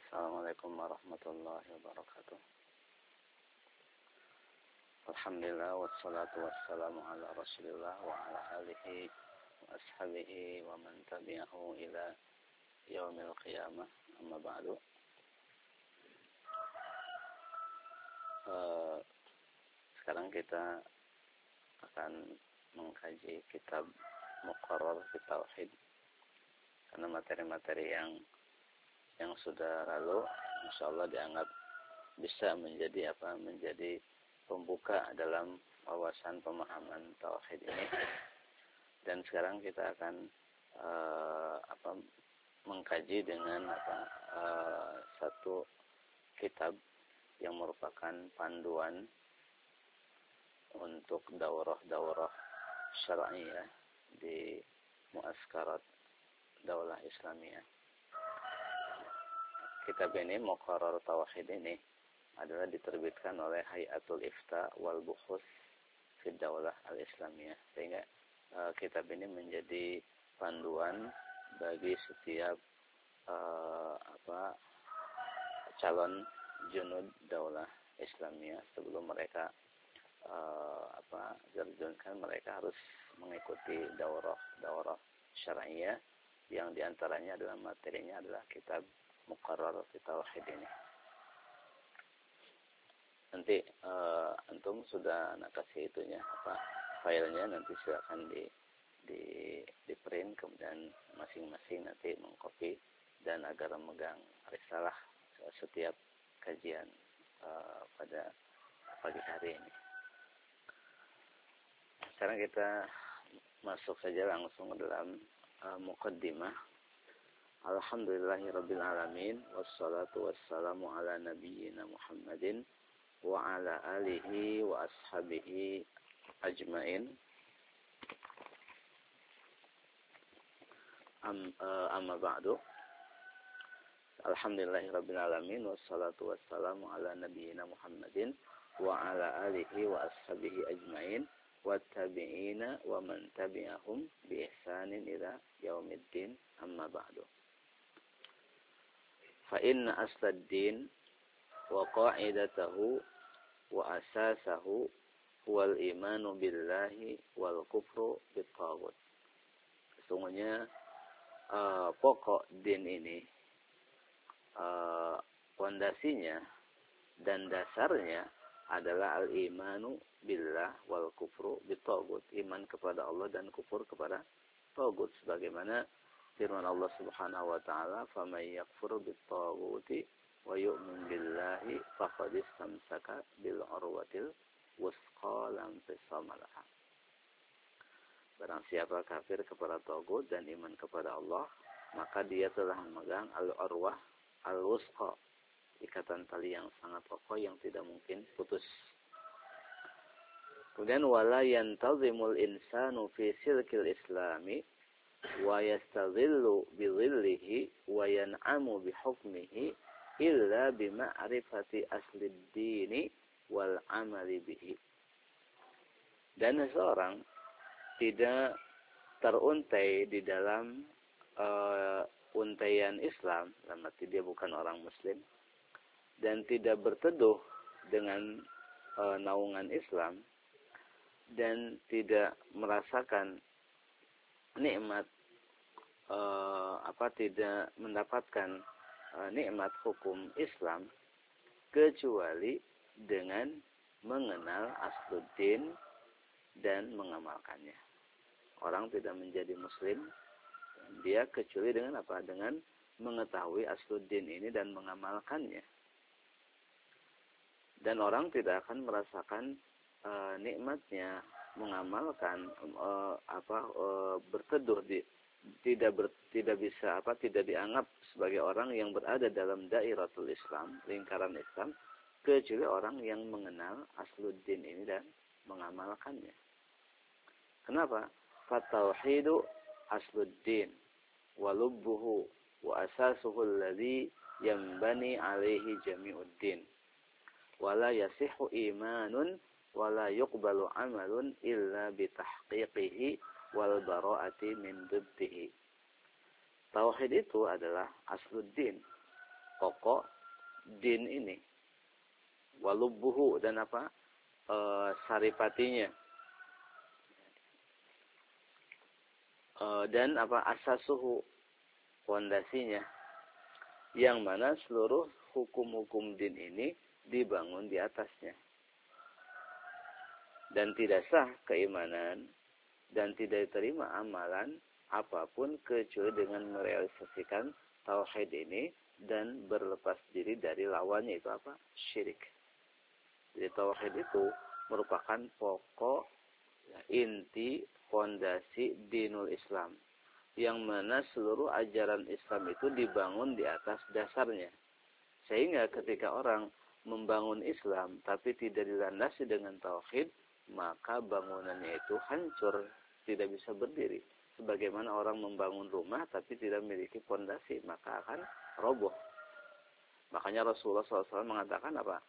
Assalamualaikum warahmatullahi wabarakatuh. Alhamdulillah wassalatu wassalamu ala Rasulillah wa ala alihi wa ashabihi wa man tabi'ahu ila yaumil qiyamah. Amma ba'du. Sekarang kita akan mengkaji kitab Muqarrar fi Tauhid. Karena materi-materi yang sudah lalu insyaallah dianggap bisa menjadi pembuka dalam wawasan pemahaman tauhid ini. Dan sekarang kita akan mengkaji dengan satu kitab yang merupakan panduan untuk daurah-daurah syar'iyah di muaskarat Daulah Islamiyah. Kitab ini, Muqarrar Tauhid ini, adalah diterbitkan oleh Hayatul Ifta wal Buhus fi Daulah Al-Islamiyah. Sehingga kitab ini menjadi panduan bagi setiap calon junud Daulah Islamiyah sebelum mereka terjunkan. Mereka harus mengikuti daurah syar'iyah yang diantaranya adalah materinya adalah kitab Muqarrar fi Tauhid ini. Nanti antum sudah nak kasih itunya filenya, nanti silakan di print, kemudian masing-masing nanti mengcopy dan agar memegang risalah setiap kajian pada pagi hari ini. Sekarang kita masuk saja langsung ke dalam muqaddimah. Alhamdulillahirabbil alamin wassalatu wassalamu ala nabiyyina Muhammadin wa ala alihi wa ashabihi ajmain. Amma ba'du. Alhamdulillahirabbil alamin wassalatu wassalamu ala nabiyyina Muhammadin wa ala alihi wa ashabihi ajmain. Wattabi'ina wa man tabi'ahum bi ihsanin ila yaumiddin. Amma ba'du. Fa inna aslad din wa qa'idatahu wa asasahu huwal imanu billahi wal kufru bit taghut. Sesungguhnya pokok din ini, pondasinya dan dasarnya adalah al-imanu billah wal kufru bit taghut, iman kepada Allah dan kufur kepada taghut, sebagaimana firman Allah Subhanahu wa taala, "Faman yakfur bit taghuti wa yu'min billahi faqad istamsaka bil urwatil wusqa lam fisama laha." Barang siapa kafir kepada taghut dan iman kepada Allah, maka dia telah memegang al-urwah al-wusqa, ikatan tali yang sangat kokoh yang tidak mungkin putus. Kemudian wala yantazimul insanu fi silkil islami wa yastadhillu bi dhillihi wa yan'amu bi hukmihi illa bi ma'rifati aslid dini wal amali bihi. Dan seorang tidak teruntai di dalam untaian Islam, dalam arti dia bukan orang muslim, dan tidak berteduh dengan naungan Islam, dan tidak merasakan nikmat, tidak mendapatkan nikmat hukum Islam kecuali dengan mengenal asluddin dan mengamalkannya. Orang tidak menjadi muslim dia kecuali dengan dengan mengetahui asluddin ini dan mengamalkannya. Dan orang tidak akan merasakan nikmatnya mengamalkan berteduh tidak dianggap sebagai orang yang berada dalam dairatul Islam, lingkaran Islam, kecuali orang yang mengenal asluddin ini dan mengamalkannya. Kenapa? Fatauhidu asluddin wa lubbuhu wa asasuhu alladhi yanbani alaihi jami'uddin. Wala yasihu imanun wala yuqbalu amalun illa bitahqiqihi wal bara'ati min diddihi. Tauhid itu adalah asluddin, pokok din ini. Walubbuhu, dan apa? Saripatinya. Dan apa? Asasuhu, fondasinya. Yang mana seluruh hukum-hukum din ini dibangun di atasnya. Dan tidak sah keimanan dan tidak diterima amalan apapun kecuali dengan merealisasikan tauhid ini dan berlepas diri dari lawannya, itu apa? Syirik. Jadi tauhid itu merupakan pokok, inti, fondasi dinul Islam, yang mana seluruh ajaran Islam itu dibangun di atas dasarnya. Sehingga ketika orang membangun Islam tapi tidak dilandasi dengan tauhid, maka bangunannya itu hancur, tidak bisa berdiri. Sebagaimana orang membangun rumah tapi tidak memiliki fondasi, maka akan roboh. Makanya Rasulullah SAW mengatakan apa?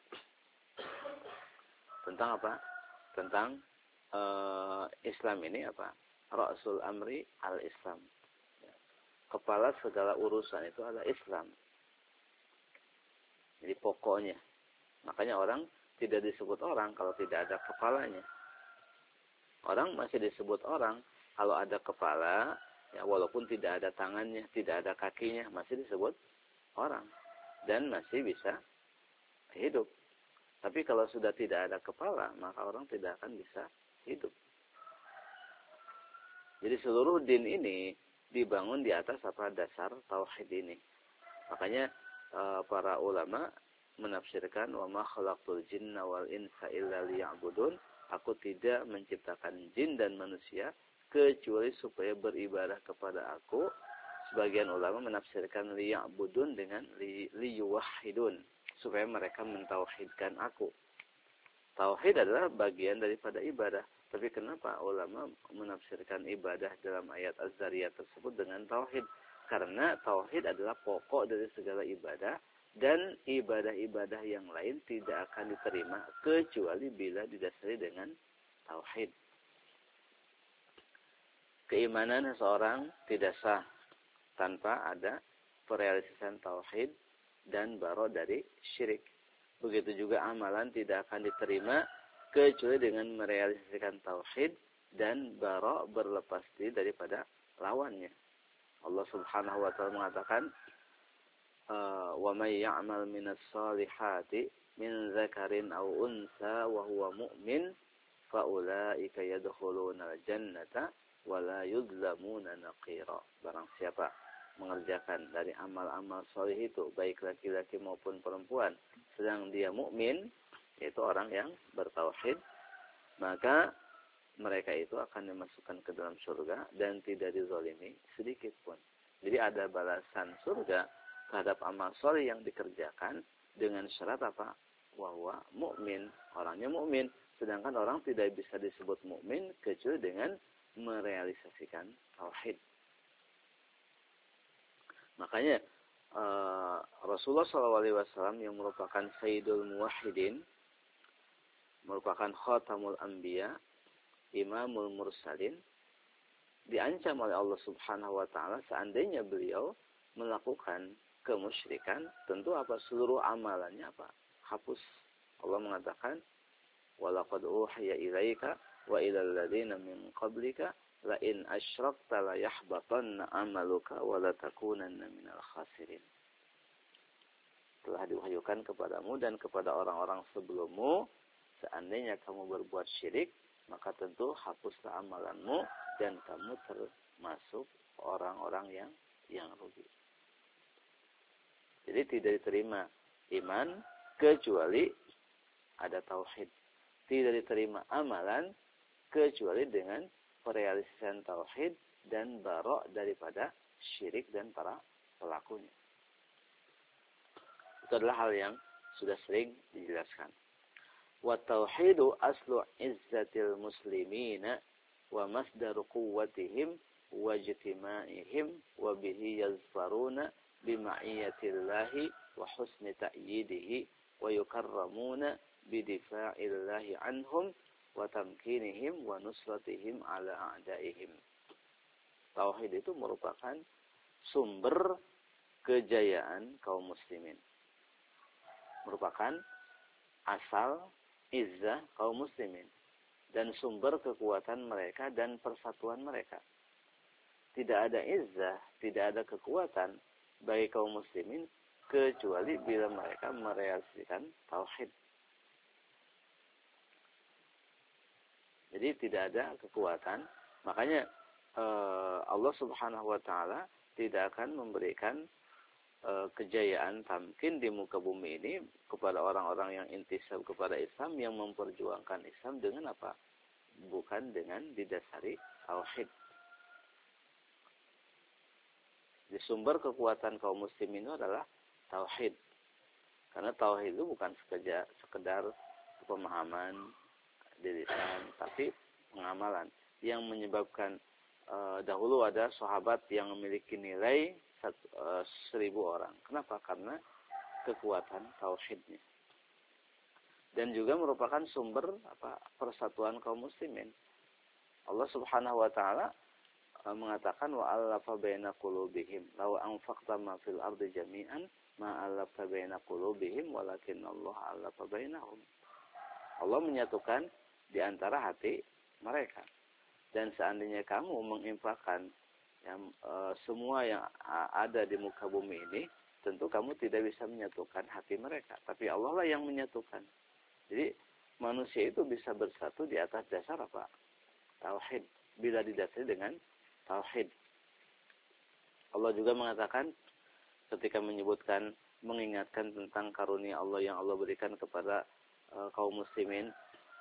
Tentang apa? Tentang Islam ini apa? Ra'sul amri al-Islam. Kepala segala urusan itu adalah Islam. Jadi pokoknya. Makanya orang tidak disebut orang kalau tidak ada kepalanya. Orang masih disebut orang kalau ada kepala, ya walaupun tidak ada tangannya, tidak ada kakinya, masih disebut orang. Dan masih bisa hidup. Tapi kalau sudah tidak ada kepala, maka orang tidak akan bisa hidup. Jadi seluruh din ini dibangun di atas apa? Dasar tauhid ini. Makanya para ulama menafsirkan wa ma khalaqtul jinna wal insa illa liya'budun, aku tidak menciptakan jin dan manusia kecuali supaya beribadah kepada aku. Sebagian ulama menafsirkan liya'budun dengan liyuwahhidun, supaya mereka mentauhidkan aku. Tauhid adalah bagian daripada ibadah. Tapi kenapa ulama menafsirkan ibadah dalam ayat Az-Zariyat tersebut dengan tauhid? Karena tauhid adalah pokok dari segala ibadah, dan ibadah-ibadah yang lain tidak akan diterima kecuali bila didasari dengan tauhid. Keimanan seseorang tidak sah tanpa ada perealisasian tauhid dan baro dari syirik. Begitu juga amalan tidak akan diterima kecuali dengan merealisasikan tauhid dan baro, berlepas diri daripada lawannya. Allah Subhanahu wa taala mengatakan, wa may ya'mal minas solihati min dzakarin aw unsa wa huwa mu'min fa ulaika yadkhuluna al-jannata wa la yuzlamuna naqira. Barang siapa mengerjakan dari amal-amal soleh itu, baik laki-laki maupun perempuan, sedang dia mukmin, yaitu orang yang bertauhid, maka mereka itu akan dimasukkan ke dalam surga dan tidak dizalimi sedikit pun. Jadi ada balasan surga terhadap amal soleh yang dikerjakan dengan syarat apa? Bahwa mukmin, orangnya mukmin. Sedangkan orang tidak bisa disebut mukmin kecuali dengan merealisasikan tauhid. Makanya Rasulullah SAW yang merupakan Sayyidul Muwahhidin, merupakan Khatamul Anbiya, Imamul Mursalin, diancam oleh Allah Subhanahu wa taala seandainya beliau melakukan kemusyrikan, tentu apa? Seluruh amalannya apa? Hapus. Allah mengatakan, "Walaqad uhiya ilaika wa ilal ladzina min qablika la in asyrakta la yahbatanna 'amaluka wa la takunanna minal khasirin." Telah diwahyukan kepadamu dan kepada orang-orang sebelummu, seandainya kamu berbuat syirik, maka tentu hapuslah amalanmu dan kamu termasuk orang-orang yang rugi. Jadi tidak diterima iman kecuali ada tauhid. Tidak diterima amalan kecuali dengan perealisasian tauhid dan baro' daripada syirik dan para pelakunya. Itu adalah hal yang sudah sering dijelaskan. Wa tauhidu aslu izzatil muslimina wa masdaru quwwatihim wa ijtima'ihim wa bihi yazfaruna bima'iyatillahi wa husni ta'yidihi wa yukarramuna bidifa'illahi anhum wa tamkinihim wa nusratihim ala a'daihim. Tauhid itu merupakan sumber kejayaan kaum muslimin. Merupakan asal izzah kaum muslimin dan sumber kekuatan mereka dan persatuan mereka. Tidak ada izzah, tidak ada kekuatan bagi kaum muslimin kecuali bila mereka merealisasikan tauhid. Jadi tidak ada kekuatan, makanya Allah Subhanahu wa taala tidak akan memberikan kejayaan tamkin di muka bumi ini kepada orang-orang yang intisab kepada Islam, yang memperjuangkan Islam dengan apa? Bukan dengan didasari tauhid. Di sumber kekuatan kaum muslimin itu adalah tauhid. Karena tauhid itu bukan sekedar pemahaman di lisan, tapi pengamalan yang menyebabkan dahulu ada sahabat yang memiliki nilai 1000 orang. Kenapa? Karena kekuatan tauhidnya. Dan juga merupakan sumber persatuan kaum muslimin. Allah Subhanahu wa taala mengatakan wa allafa baina qulubihim law anfaqta ma fil ardi jami'an ma allafta baina qulubihim walakinnallaha allafa bainahum. Allah menyatukan di antara hati mereka. Dan seandainya kamu menginfakkan semua yang ada di muka bumi ini, tentu kamu tidak bisa menyatukan hati mereka. Tapi Allah lah yang menyatukan. Jadi manusia itu bisa bersatu di atas dasar apa? Tauhid. Bila didasari dengan tauhid. Allah juga mengatakan ketika menyebutkan, mengingatkan tentang karunia Allah yang Allah berikan kepada kaum muslimin.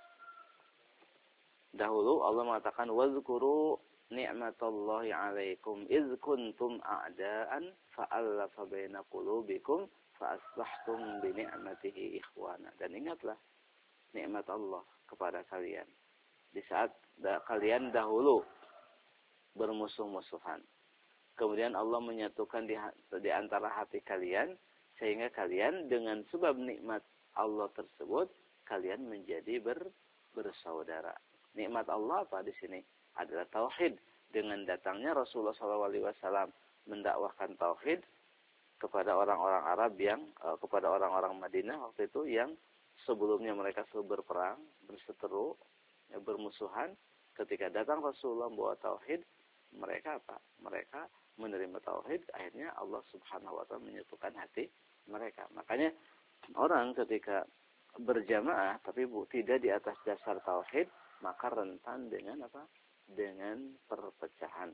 Dahulu Allah mengatakan wazkuru ni'matallahi 'alaikum iz kuntum a'daan fa'alafa baina qulubikum fa asbahtum bi ni'matihi ikhwana. Dan ingatlah nikmat Allah kepada kalian di saat kalian dahulu bermusuh-musuhan. Kemudian Allah menyatukan di antara hati kalian sehingga kalian dengan sebab nikmat Allah tersebut kalian menjadi bersaudara. Nikmat Allah apa di sini? Adalah tauhid. Dengan datangnya Rasulullah SAW mendakwahkan tauhid kepada orang-orang Arab yang kepada orang-orang Madinah waktu itu yang sebelumnya mereka selalu berperang, berseteru, bermusuhan. Ketika datang Rasulullah membawa tauhid, mereka apa? Mereka menerima tauhid. Akhirnya Allah Subhanahu wa taala menyatukan hati mereka. Makanya orang ketika berjamaah tapi tidak di atas dasar tauhid, maka rentan dengan apa? Dengan perpecahan.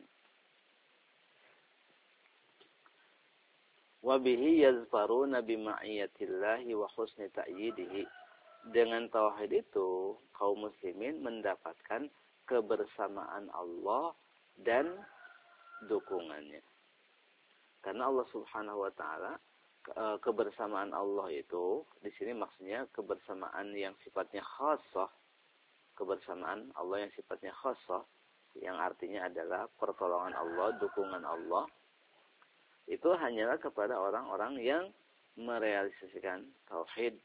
Wa bihi yazfaruna bi ma'iyatillahi wa husni ta'yidihi. Dengan tauhid itu kaum muslimin mendapatkan kebersamaan Allah dan dukungannya. Karena Allah Subhanahu wa taala kebersamaan Allah itu di sini maksudnya kebersamaan yang sifatnya khassah. Kebersamaan Allah yang sifatnya khassah, yang artinya adalah pertolongan Allah, dukungan Allah, itu hanyalah kepada orang-orang yang merealisasikan tauhid.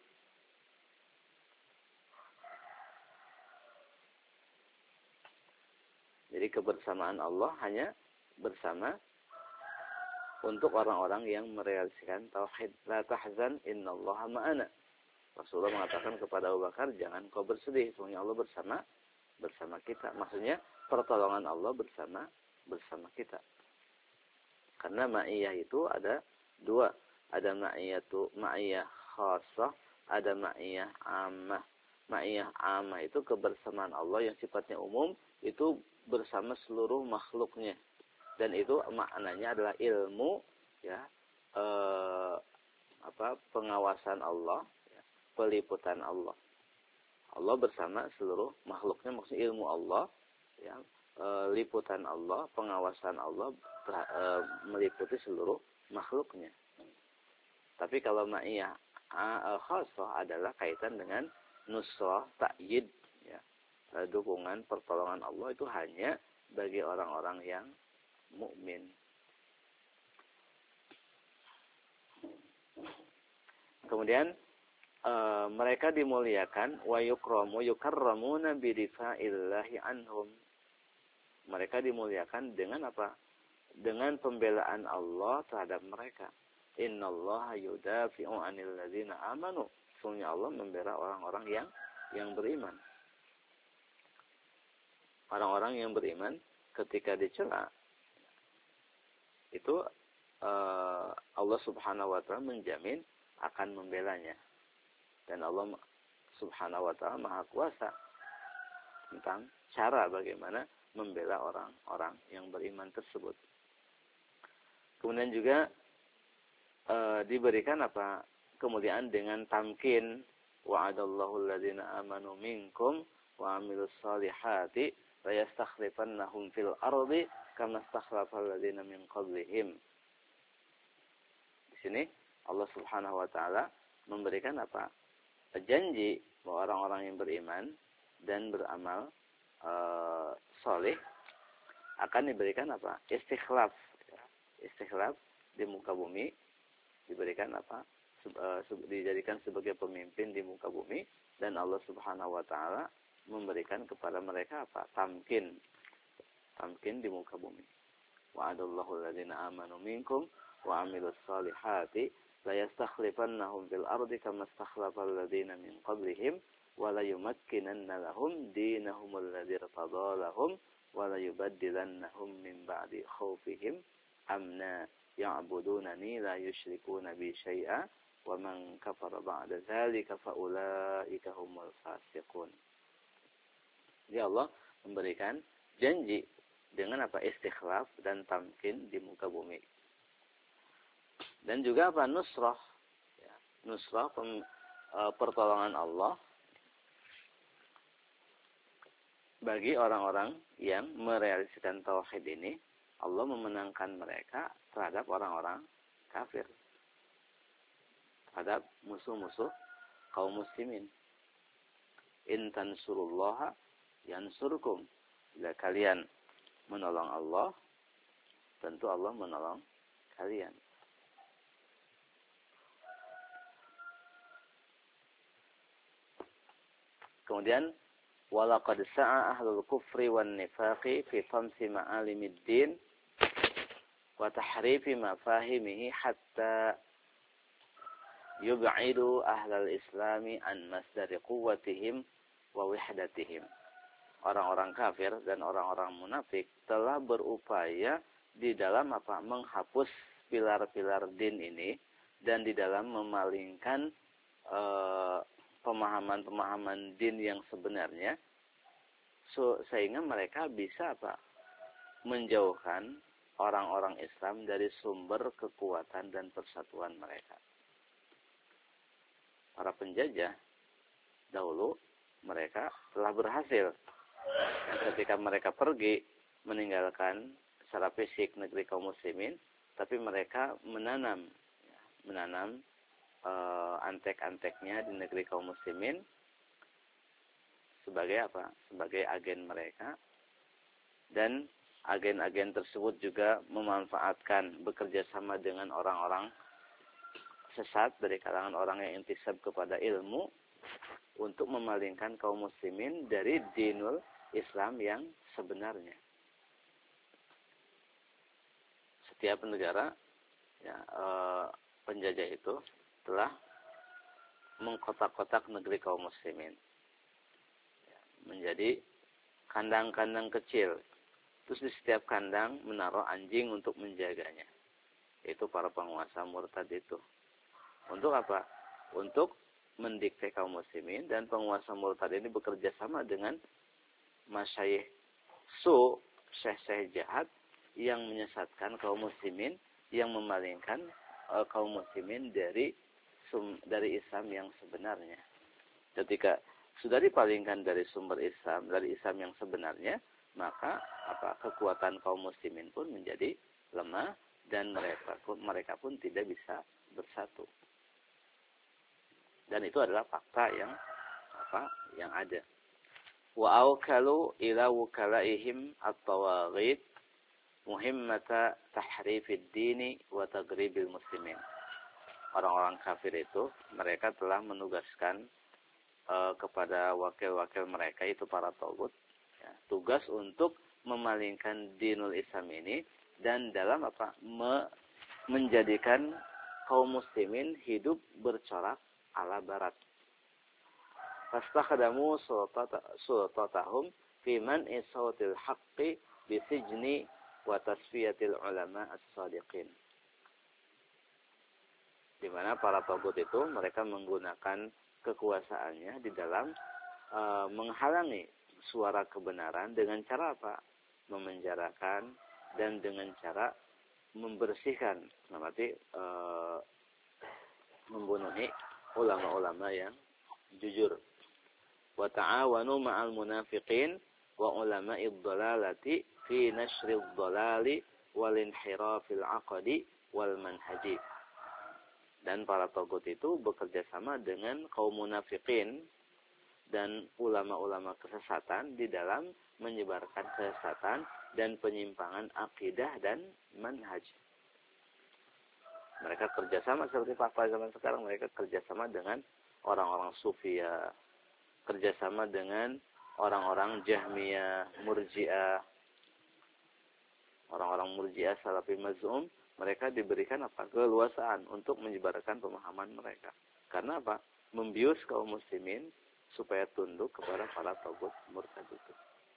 Jadi kebersamaan Allah hanya bersama untuk orang-orang yang merealisasikan tauhid. La tahzan innallaha ma'ana. Rasulullah mengatakan kepada Abu Bakar, jangan kau bersedih, sesungguhnya Allah bersama kita. Maksudnya pertolongan Allah bersama kita. Karena ma'iyah itu ada dua. Ada ma'iyah khassah, ada ma'iyah ammah. Ma'iyah ammah itu kebersamaan Allah yang sifatnya umum, itu bersama seluruh makhluknya. Dan itu maknanya adalah ilmu, ya, pengawasan Allah, peliputan Allah. Allah bersama seluruh makhluknya, maksudnya ilmu Allah, ya, liputan Allah, pengawasan Allah meliputi seluruh makhluknya. Tapi kalau ma'iyah khassah adalah kaitan dengan nusrah, ta'yid, ya, dukungan, pertolongan Allah itu hanya bagi orang-orang yang mukmin. Kemudian mereka dimuliakan wa yukarramuna bidifaillahi anhum. Mereka dimuliakan dengan apa? Dengan pembelaan Allah terhadap mereka. Innallaha yudafi'u 'anil ladzina amanu. Sesungguhnya Allah membela orang-orang yang beriman. Orang-orang yang beriman ketika dicela itu Allah Subhanahu wa taala menjamin akan membelanya. Dan Allah Subhanahu wa taala Maha Kuasa tentang cara bagaimana membela orang-orang yang beriman tersebut. Kemudian juga diberikan kemuliaan dengan tamkin, wa'adallahu alladzina amanu minkum wa 'amilus solihati la yastakhlifannahum fil ardi kama stakhlafal ladzina min qablihim. Di sini Allah Subhanahu wa taala memberikan janji bahwa orang-orang yang beriman dan beramal soleh akan diberikan istikhlaf. Istikhlaf di muka bumi, diberikan dijadikan sebagai pemimpin di muka bumi, dan Allah Subhanahu wa taala memberikan kepada mereka tamkin di muka bumi. Wa'adallahu alladzina amanu minkum wa 'amilus solihati la yastakhlifannahum fil ardi kama stakhlafal ladzina min qablihim wa la yumakkinanna lahum dinahum alladzi irtada lahum wa la yubaddilannahum min ba'di khaufihim amna ya'budunani la yusyrikuna bi syai'a wa man kafara ba'da dzalika fa ulaika humul fasiqun. Jadi Allah memberikan janji dengan istikhlaf dan tamkin di muka bumi. Dan juga nusrah. Ya, nusrah pertolongan Allah bagi orang-orang yang merealisasikan tauhid ini. Allah memenangkan mereka terhadap orang-orang kafir, terhadap musuh-musuh kaum muslimin. In tansurullaha yansurkum. Bila kalian menolong Allah, tentu Allah menolong kalian. Kemudian walaqad sa'a ahlul kufri wan nifaqi fi tamsi ma'alimid din wa tahrifi mafahimihi hatta yub'idu ahlal islami an masdari quwwatihim wa wihdatihim. Orang-orang kafir dan orang-orang munafik telah berupaya di dalam menghapus pilar-pilar din ini dan di dalam memalingkan pemahaman-pemahaman din yang sebenarnya, sehingga mereka bisa menjauhkan orang-orang Islam dari sumber kekuatan dan persatuan mereka. Para penjajah dahulu mereka telah berhasil ketika mereka pergi meninggalkan secara fisik negeri kaum muslimin, tapi mereka menanam antek-anteknya di negeri kaum muslimin sebagai sebagai agen mereka, dan agen-agen tersebut juga memanfaatkan bekerja sama dengan orang-orang sesat dari kalangan orang yang intisab kepada ilmu untuk memalingkan kaum muslimin dari dinul Islam yang sebenarnya. Setiap negara penjajah itu telah mengkotak-kotak negeri kaum muslimin menjadi kandang-kandang kecil. Terus di setiap kandang menaruh anjing untuk menjaganya. Itu para penguasa murtad itu. Untuk apa? Untuk mendikte kaum muslimin, dan penguasa murtad ini bekerja sama dengan masyayikh syekh-syekh jahat yang menyesatkan kaum muslimin, yang memalingkan kaum muslimin dari Islam yang sebenarnya. Ketika sudah dipalingkan dari sumber Islam, dari Islam yang sebenarnya, maka kekuatan kaum muslimin pun menjadi lemah dan mereka pun tidak bisa bersatu. Dan itu adalah fakta yang ada. Wa awkalu ila wukalaihim at-tawaghit muhimmata tahrifid dini wa taghribil muslimin. Orang-orang kafir itu mereka telah menugaskan kepada wakil-wakil mereka, itu para tagut, tugas untuk memalingkan dinul Islam ini, dan dalam menjadikan kaum muslimin hidup bercorak ala barat. Fastakdamu sultatahum fi man'i sawtil haqqi bisijni wa tasfiyatil ulama as-sadiqin. Di mana para tagut itu mereka menggunakan kekuasaannya di dalam menghalangi suara kebenaran dengan cara apa? Memenjarakan dan dengan cara membersihkan, berarti membunuhi ulama-ulama yang jujur. Wa ta'awanu ma'al munafiqin wa ulama'id dhalalati fi nashril dhalali wal inhirafil aqdi wal manhaji. Dan para tagut itu bekerja sama dengan kaum munafikin dan ulama-ulama kesesatan di dalam menyebarkan kesesatan dan penyimpangan akidah dan manhaj. Mereka kerjasama seperti Pak zaman sekarang, mereka kerjasama dengan orang-orang Sufia, kerjasama dengan orang-orang Jahmiyah, Murji'ah, orang-orang Murji'ah, Salafi Maz'um. Mereka diberikan apa? Keleluasaan untuk menyebarkan pemahaman mereka. Karena apa? Membius kaum muslimin supaya tunduk kepada para tagut murtad itu.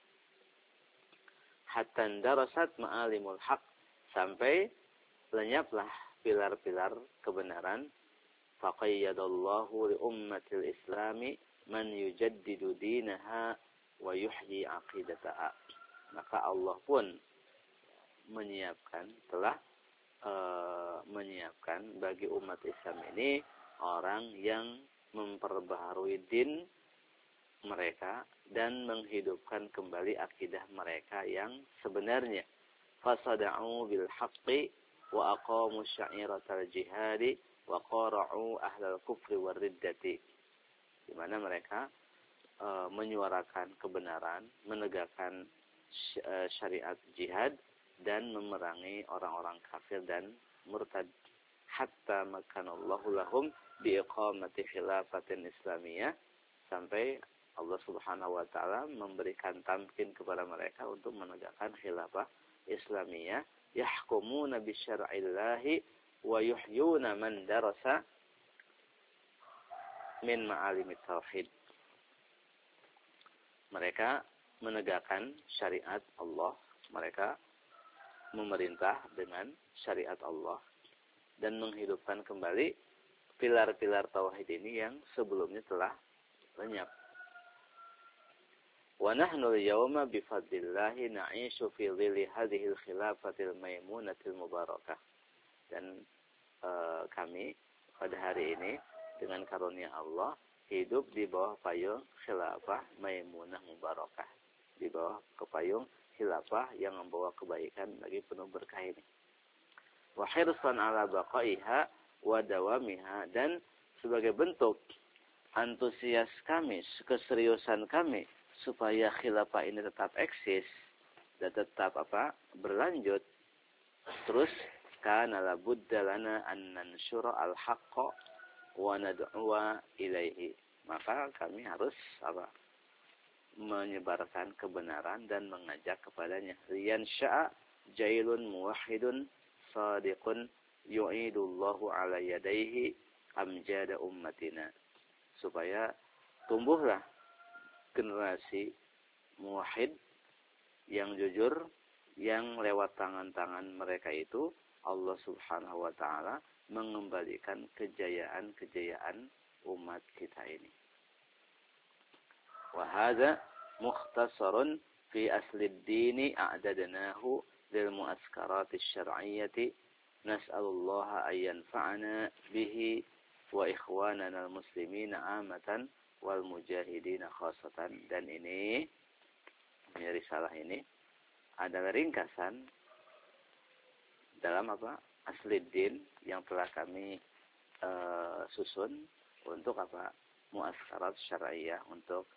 Hatta darasat ma'alimul haq, sampai lenyaplah pilar-pilar kebenaran. Faqayyadallahu li ummatil islami man yujaddidu dinaha wa yuhyi aqidataha. Maka Allah pun menyiapkan bagi umat Islam ini orang yang memperbaharui din mereka dan menghidupkan kembali akidah mereka yang sebenarnya. Fasada'u bil haqqi wa aqamu sya'iratal jihadi wa qara'u ahlal kufri war riddati. Di mana mereka menyuarakan kebenaran, menegakkan syariat jihad dan memerangi orang-orang kafir dan murtad. Hatta makanallahu lahum biiqamati khilafatin islamiyah, sampai Allah Subhanahu wa taala memberikan tamkin kepada mereka untuk menegakkan khilafah islamiyah, yahkumuna bisyar'illahi wa yuhyuna man darasa min ma'alimit tauhid. Mereka menegakkan syariat Allah, mereka memerintah dengan syariat Allah dan menghidupkan kembali pilar-pilar tauhid ini yang sebelumnya telah lenyap. Wa nahnu al-yawma bifadlillahi na'ishu fi dhilli hadhihi al-khilafatil maimunatil mubarakah. Dan kami pada hari ini dengan karunia Allah hidup di bawah payung khilafah maimunah mubarakah, di bawah kepayung khilafah yang membawa kebaikan bagi penuh berkah ini. Wa hirsan ala baqaiha wa dawamiha, dan sebagai bentuk antusias kami, keseriusan kami supaya khilafah ini tetap eksis dan tetap berlanjut terus, kana la budda lana an nanshura al haqqa wa nad'uwa ilaihi. Maka kami harus menyebarkan kebenaran dan mengajak kepadanya. Lian sya'a jailun muwahhidun sadiqun yu'idullahu ala yadaihi amjada ummatina. Supaya tumbuhlah generasi muwahhid yang jujur, yang lewat tangan-tangan mereka itu Allah Subhanahu wa taala mengembalikan kejayaan-kejayaan umat kita ini. وهذا مختصر في أصل الدين أعددناه للمؤسكرات الشرعية نسأل الله أن ينفعنا به وإخواننا المسلمين عامة والمجاهدين خاصة. Dan ini risalah ini adalah ringkasan dalam Asliddin yang telah kami susun untuk muaskarat syariah, untuk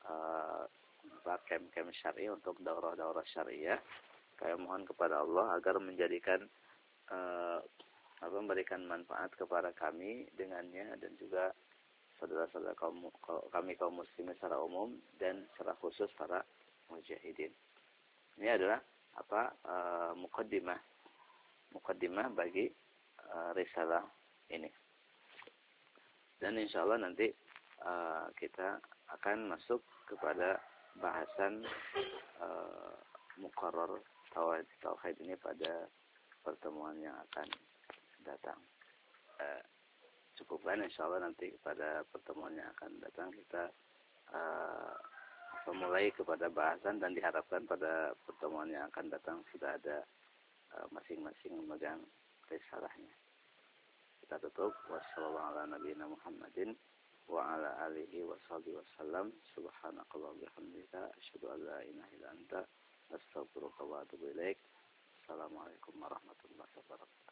kem-kem syariah, untuk daurah-daurah syariah. Kami mohon kepada Allah agar menjadikan memberikan manfaat kepada kami dengannya, dan juga saudara-saudara kami kaum muslimin secara umum dan secara khusus para mujahidin. Ini adalah muqaddimah bagi risalah ini. Dan insya Allah nanti kita akan masuk kepada bahasan muqarrar tauhid ini pada pertemuan yang akan datang. Cukupkan insya Allah nanti pada pertemuan yang akan datang kita memulai kepada bahasan, dan diharapkan pada pertemuan yang akan datang sudah ada masing-masing memegang risalahnya. Kita tutup. Wassalamualaikum Muhammadin wa ala alihi wasallam. Subhanakallah bihamdika asyhadu an la ilaha illa anta astaghfiruka wa atubu ilaik. Assalamualaikum warahmatullahi wabarakatuh.